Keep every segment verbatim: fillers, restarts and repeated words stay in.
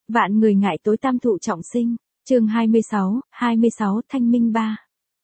Vạn người ngại tối tam thụ trọng sinh, chương hai mươi sáu, hai mươi sáu Thanh Minh ba.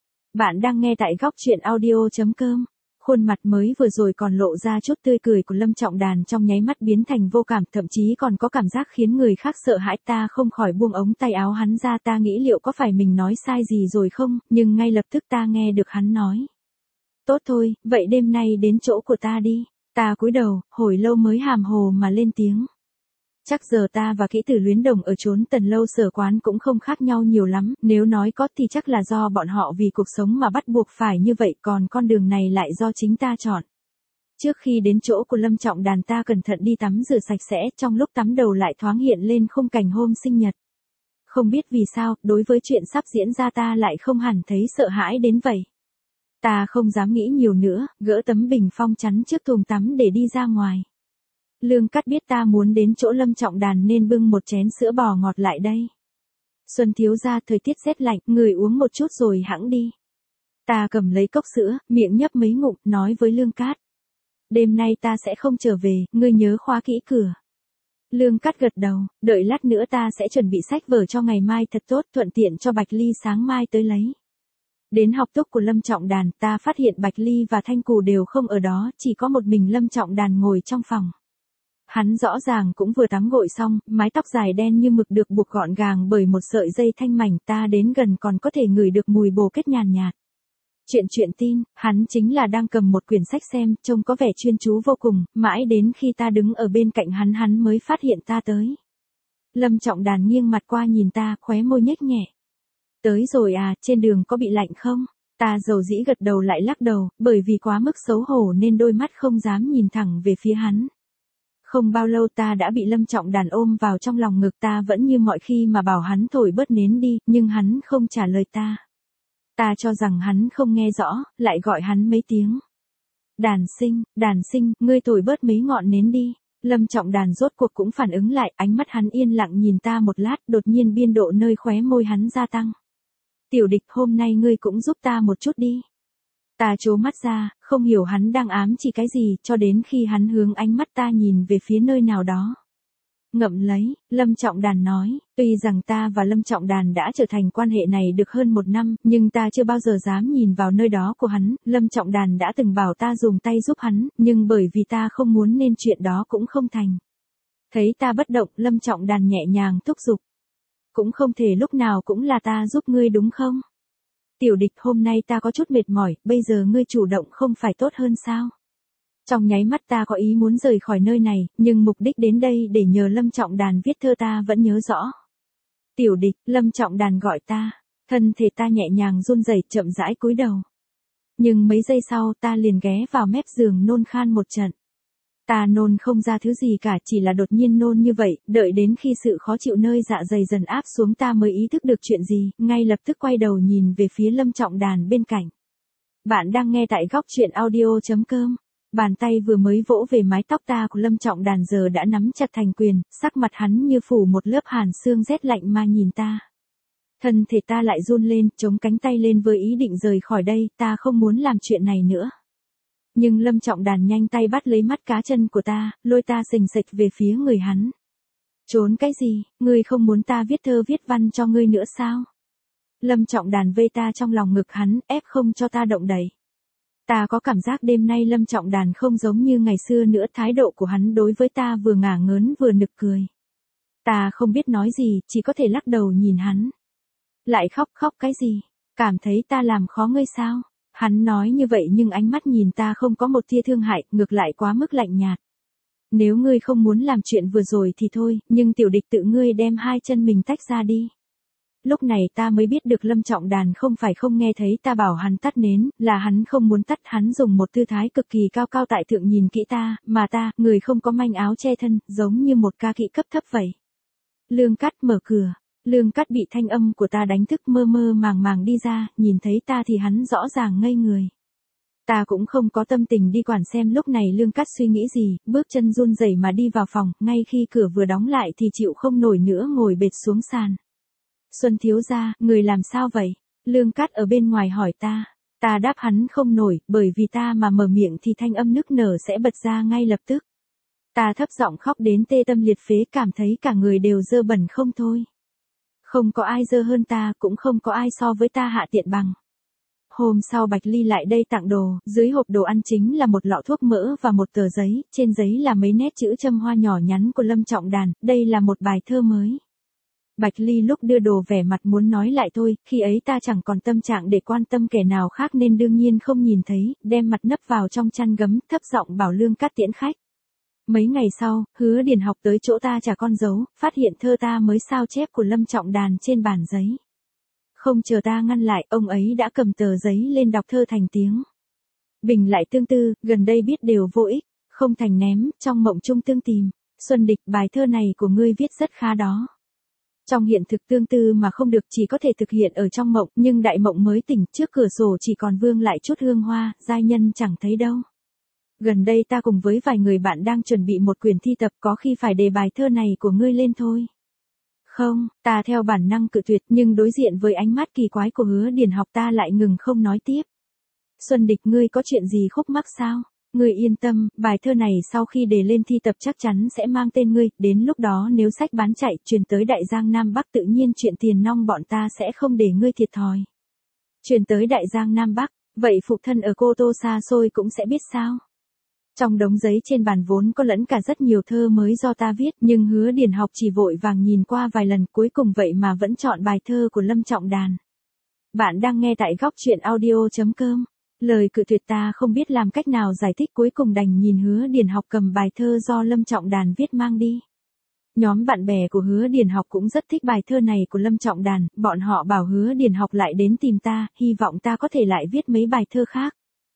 Bạn đang nghe tại góc truyện audio chấm com. Khuôn mặt mới vừa rồi còn lộ ra chút tươi cười của Lâm Trọng Đàn trong nháy mắt biến thành vô cảm, thậm chí còn có cảm giác khiến người khác sợ hãi. Ta không khỏi buông ống tay áo hắn ra, ta nghĩ liệu có phải mình nói sai gì rồi không, nhưng ngay lập tức ta nghe được hắn nói. Tốt thôi, vậy đêm nay đến chỗ của ta đi. Ta cúi đầu, hồi lâu mới hàm hồ mà lên tiếng. Chắc giờ ta và kỹ tử luyến đồng ở chốn Tần Lâu Sở Quán cũng không khác nhau nhiều lắm, nếu nói có thì chắc là do bọn họ vì cuộc sống mà bắt buộc phải như vậy, còn con đường này lại do chính ta chọn. Trước khi đến chỗ của Lâm Trọng Đàn ta cẩn thận đi tắm rửa sạch sẽ, trong lúc tắm đầu lại thoáng hiện lên khung cảnh hôm sinh nhật. Không biết vì sao, đối với chuyện sắp diễn ra ta lại không hẳn thấy sợ hãi đến vậy. Ta không dám nghĩ nhiều nữa, gỡ tấm bình phong chắn trước thùng tắm để đi ra ngoài. Lương Cát biết ta muốn đến chỗ Lâm Trọng Đàn nên bưng một chén sữa bò ngọt lại đây. Xuân thiếu gia, thời tiết rét lạnh, người uống một chút rồi hẵng đi. Ta cầm lấy cốc sữa, miệng nhấp mấy ngụm, nói với Lương Cát. Đêm nay ta sẽ không trở về, ngươi nhớ khóa kỹ cửa. Lương Cát gật đầu, đợi lát nữa ta sẽ chuẩn bị sách vở cho ngày mai thật tốt, thuận tiện cho Bạch Ly sáng mai tới lấy. Đến học túc của Lâm Trọng Đàn, ta phát hiện Bạch Ly và Thanh Cù đều không ở đó, chỉ có một mình Lâm Trọng Đàn ngồi trong phòng. Hắn rõ ràng cũng vừa tắm gội xong, mái tóc dài đen như mực được buộc gọn gàng bởi một sợi dây thanh mảnh, ta đến gần còn có thể ngửi được mùi bồ kết nhàn nhạt. Chuyện chuyện tin, hắn chính là đang cầm một quyển sách xem, trông có vẻ chuyên chú vô cùng, mãi đến khi ta đứng ở bên cạnh hắn hắn mới phát hiện ta tới. Lâm Trọng Đàn nghiêng mặt qua nhìn ta, khóe môi nhếch nhẹ. Tới rồi à, trên đường có bị lạnh không? Ta dầu dĩ gật đầu lại lắc đầu, bởi vì quá mức xấu hổ nên đôi mắt không dám nhìn thẳng về phía hắn. Không bao lâu ta đã bị Lâm Trọng Đàn ôm vào trong lòng ngực, ta vẫn như mọi khi mà bảo hắn thổi bớt nến đi, nhưng hắn không trả lời ta. Ta cho rằng hắn không nghe rõ, lại gọi hắn mấy tiếng. Đàn sinh, đàn sinh, ngươi thổi bớt mấy ngọn nến đi. Lâm Trọng Đàn rốt cuộc cũng phản ứng lại, ánh mắt hắn yên lặng nhìn ta một lát, đột nhiên biên độ nơi khóe môi hắn gia tăng. Tiểu Địch, hôm nay ngươi cũng giúp ta một chút đi. Ta trố mắt ra, không hiểu hắn đang ám chỉ cái gì, cho đến khi hắn hướng ánh mắt ta nhìn về phía nơi nào đó. Ngậm lấy, Lâm Trọng Đàn nói, tuy rằng ta và Lâm Trọng Đàn đã trở thành quan hệ này được hơn một năm, nhưng ta chưa bao giờ dám nhìn vào nơi đó của hắn. Lâm Trọng Đàn đã từng bảo ta dùng tay giúp hắn, nhưng bởi vì ta không muốn nên chuyện đó cũng không thành. Thấy ta bất động, Lâm Trọng Đàn nhẹ nhàng thúc giục. Cũng không thể lúc nào cũng là ta giúp ngươi đúng không? Tiểu Địch, hôm nay ta có chút mệt mỏi, bây giờ ngươi chủ động không phải tốt hơn sao? Trong nháy mắt ta có ý muốn rời khỏi nơi này, nhưng mục đích đến đây để nhờ Lâm Trọng Đàn viết thơ ta vẫn nhớ rõ. Tiểu Địch, Lâm Trọng Đàn gọi ta, thân thể ta nhẹ nhàng run rẩy, chậm rãi cúi đầu. Nhưng mấy giây sau ta liền ghé vào mép giường nôn khan một trận. Ta nôn không ra thứ gì cả, chỉ là đột nhiên nôn như vậy, đợi đến khi sự khó chịu nơi dạ dày dần áp xuống ta mới ý thức được chuyện gì, ngay lập tức quay đầu nhìn về phía Lâm Trọng Đàn bên cạnh. Bạn đang nghe tại góc truyện audio chấm com. Bàn tay vừa mới vỗ về mái tóc ta của Lâm Trọng Đàn giờ đã nắm chặt thành quyền, sắc mặt hắn như phủ một lớp hàn sương rét lạnh mà nhìn ta. Thân thể ta lại run lên, chống cánh tay lên với ý định rời khỏi đây, ta không muốn làm chuyện này nữa. Nhưng Lâm Trọng Đàn nhanh tay bắt lấy mắt cá chân của ta, lôi ta xình xịch về phía người hắn. Trốn cái gì, ngươi không muốn ta viết thơ viết văn cho ngươi nữa sao? Lâm Trọng Đàn vây ta trong lòng ngực hắn, ép không cho ta động đậy. Ta có cảm giác đêm nay Lâm Trọng Đàn không giống như ngày xưa nữa, thái độ của hắn đối với ta vừa ngả ngớn vừa nực cười. Ta không biết nói gì, chỉ có thể lắc đầu nhìn hắn. Lại khóc khóc cái gì? Cảm thấy ta làm khó ngươi sao? Hắn nói như vậy nhưng ánh mắt nhìn ta không có một tia thương hại, ngược lại quá mức lạnh nhạt. Nếu ngươi không muốn làm chuyện vừa rồi thì thôi, nhưng Tiểu Địch, tự ngươi đem hai chân mình tách ra đi. Lúc này ta mới biết được Lâm Trọng Đàn không phải không nghe thấy ta bảo hắn tắt nến, là hắn không muốn tắt, hắn dùng một tư thái cực kỳ cao cao tại thượng nhìn kỹ ta, mà ta, người không có manh áo che thân, giống như một ca kỵ cấp thấp vậy. Lương Cát, mở cửa. Lương Cát bị thanh âm của ta đánh thức, mơ mơ màng màng đi ra, nhìn thấy ta thì hắn rõ ràng ngây người. Ta cũng không có tâm tình đi quản xem lúc này Lương Cát suy nghĩ gì, bước chân run rẩy mà đi vào phòng, ngay khi cửa vừa đóng lại thì chịu không nổi nữa ngồi bệt xuống sàn. Xuân thiếu gia, người làm sao vậy? Lương Cát ở bên ngoài hỏi ta. Ta đáp hắn không nổi, bởi vì ta mà mở miệng thì thanh âm nức nở sẽ bật ra ngay lập tức. Ta thấp giọng khóc đến tê tâm liệt phế, cảm thấy cả người đều dơ bẩn không thôi. Không có ai dơ hơn ta, cũng không có ai so với ta hạ tiện bằng. Hôm sau Bạch Ly lại đây tặng đồ, dưới hộp đồ ăn chính là một lọ thuốc mỡ và một tờ giấy, trên giấy là mấy nét chữ châm hoa nhỏ nhắn của Lâm Trọng Đàn, đây là một bài thơ mới. Bạch Ly lúc đưa đồ vẻ mặt muốn nói lại thôi, khi ấy ta chẳng còn tâm trạng để quan tâm kẻ nào khác nên đương nhiên không nhìn thấy, đem mặt nấp vào trong chăn gấm, thấp giọng bảo Lương Cát tiễn khách. Mấy ngày sau, Hứa Điền Học tới chỗ ta trả con dấu, phát hiện thơ ta mới sao chép của Lâm Trọng Đàn trên bản giấy. Không chờ ta ngăn lại, ông ấy đã cầm tờ giấy lên đọc thơ thành tiếng. Bình lại tương tư, gần đây biết đều vô ích, không thành ném, trong mộng chung tương tìm. Xuân Địch, bài thơ này của ngươi viết rất khá đó. Trong hiện thực tương tư mà không được, chỉ có thể thực hiện ở trong mộng, nhưng đại mộng mới tỉnh, trước cửa sổ chỉ còn vương lại chút hương hoa, giai nhân chẳng thấy đâu. Gần đây ta cùng với vài người bạn đang chuẩn bị một quyển thi tập, có khi phải đề bài thơ này của ngươi lên thôi. Không, ta theo bản năng cự tuyệt, nhưng đối diện với ánh mắt kỳ quái của Hứa Điền Học ta lại ngừng không nói tiếp. Xuân Địch, ngươi có chuyện gì khúc mắc sao? Ngươi yên tâm, bài thơ này sau khi đề lên thi tập chắc chắn sẽ mang tên ngươi, đến lúc đó nếu sách bán chạy, truyền tới Đại Giang Nam Bắc tự nhiên chuyện tiền nong bọn ta sẽ không để ngươi thiệt thòi. Truyền tới Đại Giang Nam Bắc, vậy phụ thân ở Cô Tô xa xôi cũng sẽ biết sao? Trong đống giấy trên bàn vốn có lẫn cả rất nhiều thơ mới do ta viết, nhưng Hứa Điền Học chỉ vội vàng nhìn qua vài lần, cuối cùng vậy mà vẫn chọn bài thơ của Lâm Trọng Đàn. Bạn đang nghe tại góc truyện audio chấm com. Lời cự tuyệt ta không biết làm cách nào giải thích, cuối cùng đành nhìn Hứa Điền Học cầm bài thơ do Lâm Trọng Đàn viết mang đi. Nhóm bạn bè của Hứa Điền Học cũng rất thích bài thơ này của Lâm Trọng Đàn, bọn họ bảo Hứa Điền Học lại đến tìm ta, hy vọng ta có thể lại viết mấy bài thơ khác.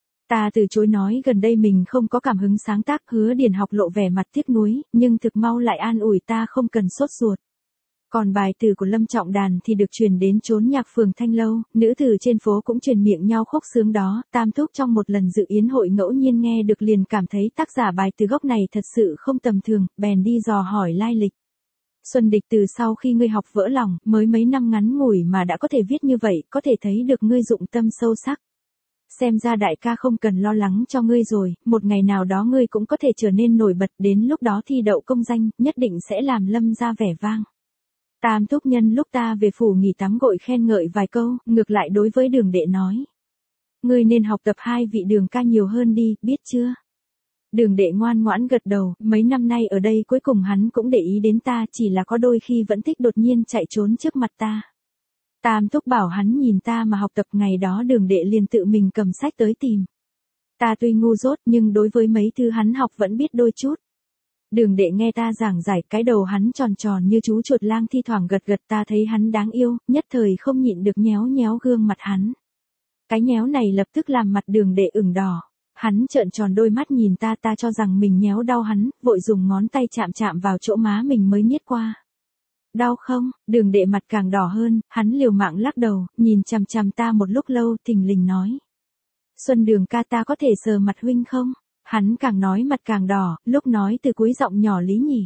Ta từ chối nói gần đây mình không có cảm hứng sáng tác. Hứa Điền Học lộ vẻ mặt tiếc nuối, nhưng thực mau lại an ủi ta không cần sốt ruột. Còn bài từ của Lâm Trọng Đàn thì được truyền đến chốn nhạc phường Thanh Lâu, nữ từ trên phố cũng truyền miệng nhau khúc sướng đó. Tam Thúc trong một lần dự yến hội ngẫu nhiên nghe được liền cảm thấy tác giả bài từ gốc này thật sự không tầm thường, bèn đi dò hỏi lai lịch. Xuân Địch, từ sau khi ngươi học vỡ lòng, mới mấy năm ngắn ngủi mà đã có thể viết như vậy, có thể thấy được ngươi dụng tâm sâu sắc. Xem ra đại ca không cần lo lắng cho ngươi rồi, một ngày nào đó ngươi cũng có thể trở nên nổi bật, đến lúc đó thi đậu công danh, nhất định sẽ làm Lâm gia vẻ vang. Tam Thúc nhân lúc ta về phủ nghỉ tắm gội khen ngợi vài câu, ngược lại đối với Đường Đệ nói. Ngươi nên học tập hai vị Đường ca nhiều hơn đi, biết chưa? Đường Đệ ngoan ngoãn gật đầu, mấy năm nay ở đây cuối cùng hắn cũng để ý đến ta, chỉ là có đôi khi vẫn thích đột nhiên chạy trốn trước mặt ta. Tam Thúc bảo hắn nhìn ta mà học tập, ngày đó Đường Đệ liền tự mình cầm sách tới tìm. Ta tuy ngu dốt nhưng đối với mấy thứ hắn học vẫn biết đôi chút. Đường Đệ nghe ta giảng giải, cái đầu hắn tròn tròn như chú chuột lang, thi thoảng gật gật, ta thấy hắn đáng yêu, nhất thời không nhịn được nhéo nhéo gương mặt hắn. Cái nhéo này lập tức làm mặt Đường Đệ ửng đỏ. Hắn trợn tròn đôi mắt nhìn ta, ta cho rằng mình nhéo đau hắn, vội dùng ngón tay chạm chạm vào chỗ má mình mới niết qua. Đau không? Đường Đệ mặt càng đỏ hơn, hắn liều mạng lắc đầu, nhìn chằm chằm ta một lúc lâu, thình lình nói. Xuân Đường ca, ta có thể sờ mặt huynh không? Hắn càng nói mặt càng đỏ, lúc nói từ cuối giọng nhỏ lý nhỉ.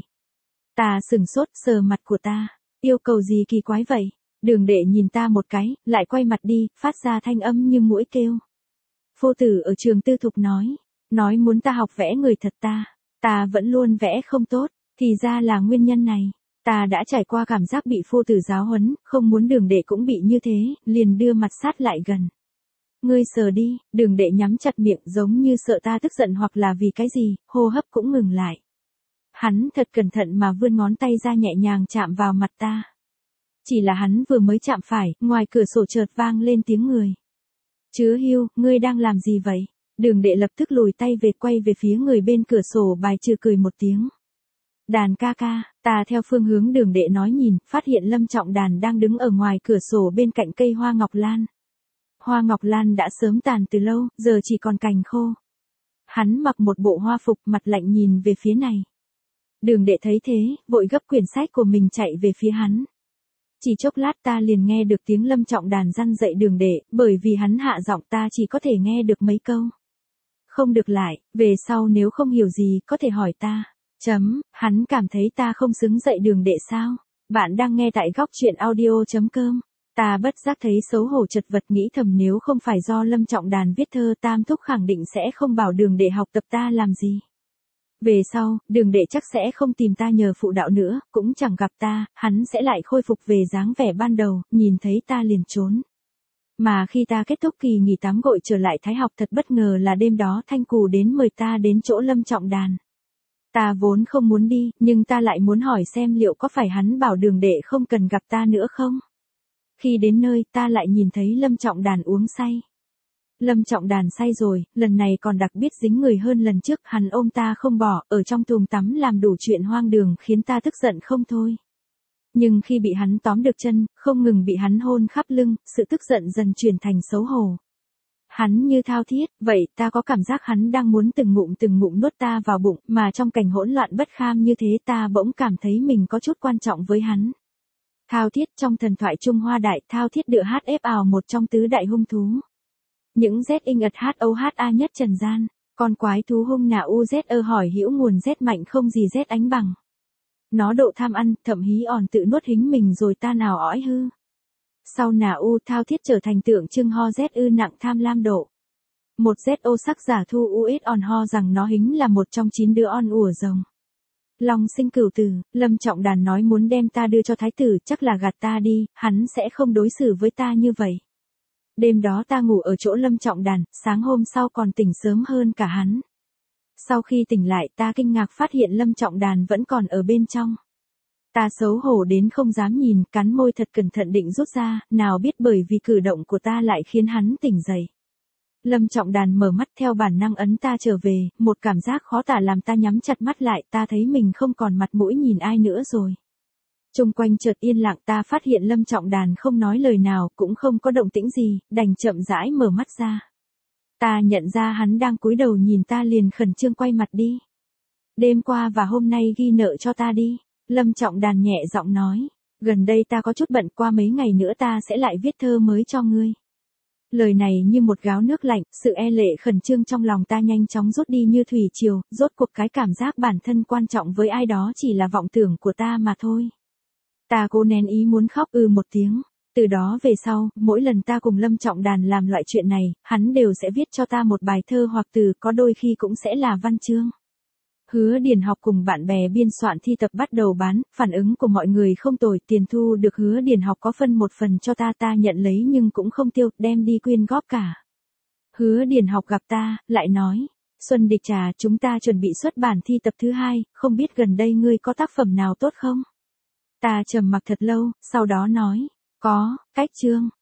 Ta sừng sốt, sờ mặt của ta, yêu cầu gì kỳ quái vậy? Đường Đệ nhìn ta một cái, lại quay mặt đi, phát ra thanh âm như muỗi kêu. Phu tử ở trường tư thục nói, nói muốn ta học vẽ người thật ta, ta vẫn luôn vẽ không tốt, thì ra là nguyên nhân này. Ta đã trải qua cảm giác bị phu tử giáo huấn, không muốn Đường Đệ cũng bị như thế, liền đưa mặt sát lại gần. Ngươi sờ đi, Đường Đệ nhắm chặt miệng giống như sợ ta tức giận hoặc là vì cái gì, hô hấp cũng ngừng lại. Hắn thật cẩn thận mà vươn ngón tay ra nhẹ nhàng chạm vào mặt ta. Chỉ là hắn vừa mới chạm phải, ngoài cửa sổ chợt vang lên tiếng người. Chứa Hưu, ngươi đang làm gì vậy? Đường Đệ lập tức lùi tay về, quay về phía người bên cửa sổ, bài trừ cười một tiếng. Đàn ca ca, ta theo phương hướng Đường Đệ nói nhìn, phát hiện Lâm Trọng Đàn đang đứng ở ngoài cửa sổ bên cạnh cây hoa ngọc lan. Hoa ngọc lan đã sớm tàn từ lâu, giờ chỉ còn cành khô. Hắn mặc một bộ hoa phục, mặt lạnh nhìn về phía này. Đường Đệ thấy thế, vội gấp quyển sách của mình chạy về phía hắn. Chỉ chốc lát ta liền nghe được tiếng Lâm Trọng Đàn răn dạy Đường Đệ, bởi vì hắn hạ giọng ta chỉ có thể nghe được mấy câu. Không được lại, về sau nếu không hiểu gì có thể hỏi ta. Chấm, hắn cảm thấy ta không xứng dạy Đường Đệ sao? Bạn đang nghe tại góc truyện audio chấm com. Ta bất giác thấy xấu hổ chật vật, nghĩ thầm nếu không phải do Lâm Trọng Đàn viết thơ, Tam Thúc khẳng định sẽ không bảo Đường Đệ học tập ta làm gì. Về sau, Đường Đệ chắc sẽ không tìm ta nhờ phụ đạo nữa, cũng chẳng gặp ta, hắn sẽ lại khôi phục về dáng vẻ ban đầu, nhìn thấy ta liền trốn. Mà khi ta kết thúc kỳ nghỉ tắm gội trở lại Thái học thật bất ngờ là đêm đó Thanh Cù đến mời ta đến chỗ Lâm Trọng Đàn. Ta vốn không muốn đi, nhưng ta lại muốn hỏi xem liệu có phải hắn bảo Đường Đệ không cần gặp ta nữa không? Khi đến nơi, ta lại nhìn thấy Lâm Trọng Đàn uống say. Lâm Trọng Đàn say rồi, lần này còn đặc biệt dính người hơn lần trước, hắn ôm ta không bỏ, ở trong thùng tắm làm đủ chuyện hoang đường khiến ta tức giận không thôi. Nhưng khi bị hắn tóm được chân, không ngừng bị hắn hôn khắp lưng, sự tức giận dần chuyển thành xấu hổ. Hắn như thao thiết, vậy ta có cảm giác hắn đang muốn từng ngụm từng ngụm nuốt ta vào bụng, mà trong cảnh hỗn loạn bất kham như thế ta bỗng cảm thấy mình có chút quan trọng với hắn. Thao thiết trong thần thoại Trung Hoa đại, thao thiết được hát ép ảo một trong tứ đại hung thú. Những Z in ật hát o hát a nhất trần gian, con quái thú hung nà u z ơ hỏi hữu nguồn Z mạnh không gì Z ánh bằng. Nó độ tham ăn, thậm hí òn tự nuốt hính mình rồi ta nào ói hư. Sau nà u thao thiết trở thành tượng trưng ho Z ư nặng tham lam độ. Một Z o sắc giả thu u ít on ho rằng nó hính là một trong chín đứa on ủa rồng. Long sinh cửu tử, Lâm Trọng Đàn nói muốn đem ta đưa cho thái tử, chắc là gạt ta đi, hắn sẽ không đối xử với ta như vậy. Đêm đó ta ngủ ở chỗ Lâm Trọng Đàn, sáng hôm sau còn tỉnh sớm hơn cả hắn. Sau khi tỉnh lại ta kinh ngạc phát hiện Lâm Trọng Đàn vẫn còn ở bên trong. Ta xấu hổ đến không dám nhìn, cắn môi thật cẩn thận định rút ra, nào biết bởi vì cử động của ta lại khiến hắn tỉnh dậy. Lâm Trọng Đàn mở mắt theo bản năng ấn ta trở về, một cảm giác khó tả làm ta nhắm chặt mắt lại, ta thấy mình không còn mặt mũi nhìn ai nữa rồi. Xung quanh chợt yên lặng, ta phát hiện Lâm Trọng Đàn không nói lời nào, cũng không có động tĩnh gì, đành chậm rãi mở mắt ra. Ta nhận ra hắn đang cúi đầu nhìn ta liền khẩn trương quay mặt đi. Đêm qua và hôm nay ghi nợ cho ta đi, Lâm Trọng Đàn nhẹ giọng nói, gần đây ta có chút bận, qua mấy ngày nữa ta sẽ lại viết thơ mới cho ngươi. Lời này như một gáo nước lạnh, sự e lệ khẩn trương trong lòng ta nhanh chóng rút đi như thủy triều, rốt cuộc cái cảm giác bản thân quan trọng với ai đó chỉ là vọng tưởng của ta mà thôi. Ta cố nén ý muốn khóc ư một tiếng. Từ đó về sau, mỗi lần ta cùng Lâm Trọng Đàn làm loại chuyện này, hắn đều sẽ viết cho ta một bài thơ hoặc từ, có đôi khi cũng sẽ là văn chương. Hứa Điền học cùng bạn bè biên soạn thi tập bắt đầu bán, phản ứng của mọi người không tồi, tiền thu được Hứa Điền học có phân một phần cho ta, ta nhận lấy nhưng cũng không tiêu, đem đi quyên góp cả. Hứa Điền học gặp ta, lại nói, Xuân Địch Trà, chúng ta chuẩn bị xuất bản thi tập thứ hai, không biết gần đây ngươi có tác phẩm nào tốt không? Ta trầm mặc thật lâu, sau đó nói, có, cách chương.